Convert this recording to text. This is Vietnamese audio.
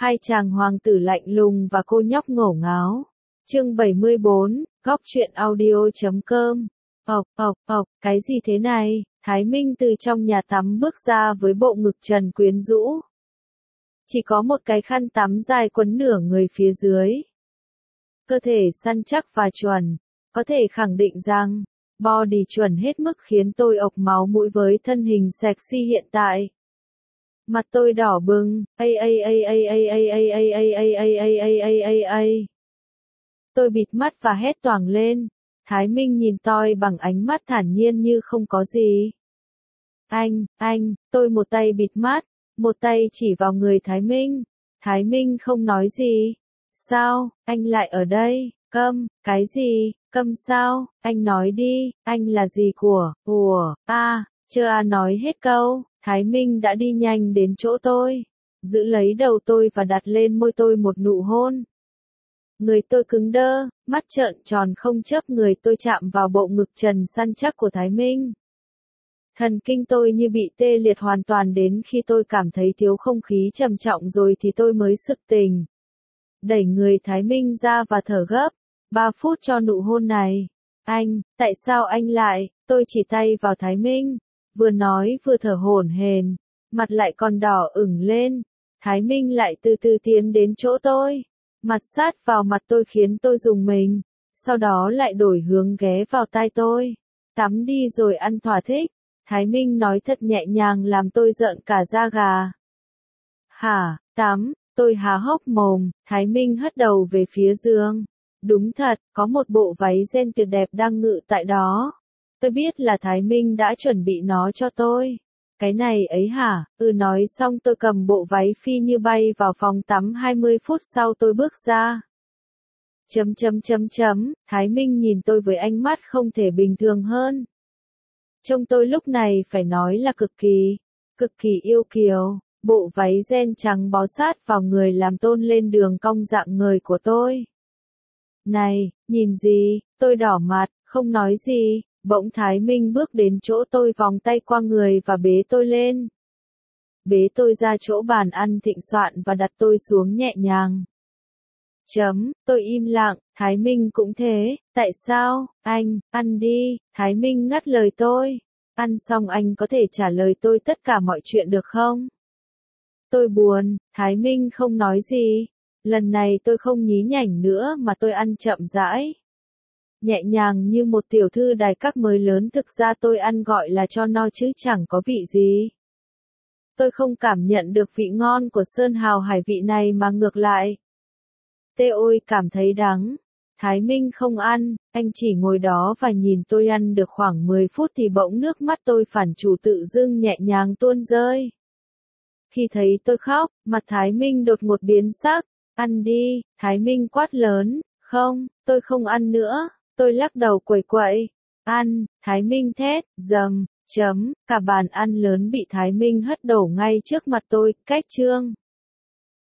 Hai chàng hoàng tử lạnh lùng và cô nhóc ngổ ngáo. Chương 74, góc truyện audio.com. Cái gì thế này? Thái Minh từ trong nhà tắm bước ra với bộ ngực trần quyến rũ. Chỉ có một cái khăn tắm dài quấn nửa người phía dưới. Cơ thể săn chắc và chuẩn, có thể khẳng định rằng, body chuẩn hết mức khiến tôi ộc máu mũi với thân hình sexy hiện tại. Mặt tôi đỏ bừng, tôi bịt mắt và hét toáng lên. Thái Minh nhìn tôi bằng ánh mắt thản nhiên như không có gì. Tôi một tay bịt mắt, một tay chỉ vào người Thái Minh. Thái Minh không nói gì. Sao, anh lại ở đây? Câm, cái gì? Câm sao? Anh nói đi, anh là gì của? Chưa nói hết câu, Thái Minh đã đi nhanh đến chỗ tôi, giữ lấy đầu tôi và đặt lên môi tôi một nụ hôn. Người tôi cứng đơ, mắt trợn tròn không chớp, người tôi chạm vào bộ ngực trần săn chắc của Thái Minh. Thần kinh tôi như bị tê liệt hoàn toàn, đến khi tôi cảm thấy thiếu không khí trầm trọng rồi thì tôi mới sực tỉnh. Đẩy người Thái Minh ra và thở gấp. 3 phút cho nụ hôn này. Tại sao anh lại? Tôi chỉ tay vào Thái Minh, vừa nói vừa thở hổn hển, mặt lại còn đỏ ửng lên. Thái Minh lại từ từ tiến đến chỗ tôi, mặt sát vào mặt tôi khiến tôi rùng mình, sau đó lại đổi hướng ghé vào tai tôi. Tắm đi rồi ăn thỏa thích. Thái Minh nói thật nhẹ nhàng làm tôi rợn cả da gà. Hả, tắm? Tôi há hốc mồm. Thái Minh hất đầu về phía giường. Đúng thật, có một bộ váy ren tuyệt đẹp đang ngự tại đó. Tôi biết là Thái Minh đã chuẩn bị nó cho tôi. Cái này ấy hả? Nói xong tôi cầm bộ váy phi như bay vào phòng tắm. 20 phút sau tôi bước ra. Thái Minh nhìn tôi với ánh mắt không thể bình thường hơn. Trông tôi lúc này phải nói là cực kỳ yêu kiều. Bộ váy ren trắng bó sát vào người làm tôn lên đường cong dạng người của tôi. Này, nhìn gì? Tôi đỏ mặt, không nói gì. Bỗng Thái Minh bước đến chỗ tôi, vòng tay qua người và bế tôi lên. Bế tôi ra chỗ bàn ăn thịnh soạn và đặt tôi xuống nhẹ nhàng. Tôi im lặng, Thái Minh cũng thế. Tại sao? Anh, ăn đi. Thái Minh ngắt lời tôi. Ăn xong anh có thể trả lời tôi tất cả mọi chuyện được không? Tôi buồn. Thái Minh không nói gì. Lần này tôi không nhí nhảnh nữa mà tôi ăn chậm rãi. Nhẹ nhàng như một tiểu thư đài các mới lớn, thực ra tôi ăn gọi là cho no chứ chẳng có vị gì. Tôi không cảm nhận được vị ngon của sơn hào hải vị này mà ngược lại. Ôi cảm thấy đắng. Thái Minh không ăn, anh chỉ ngồi đó và nhìn tôi ăn được khoảng 10 phút thì bỗng nước mắt tôi phản chủ tự dưng nhẹ nhàng tuôn rơi. Khi thấy tôi khóc, mặt Thái Minh đột ngột biến sắc. Ăn đi, Thái Minh quát lớn. Không, tôi không ăn nữa. Tôi lắc đầu quẩy quậy. Ăn, Thái Minh thét, cả bàn ăn lớn bị Thái Minh hất đổ ngay trước mặt tôi. Cách chương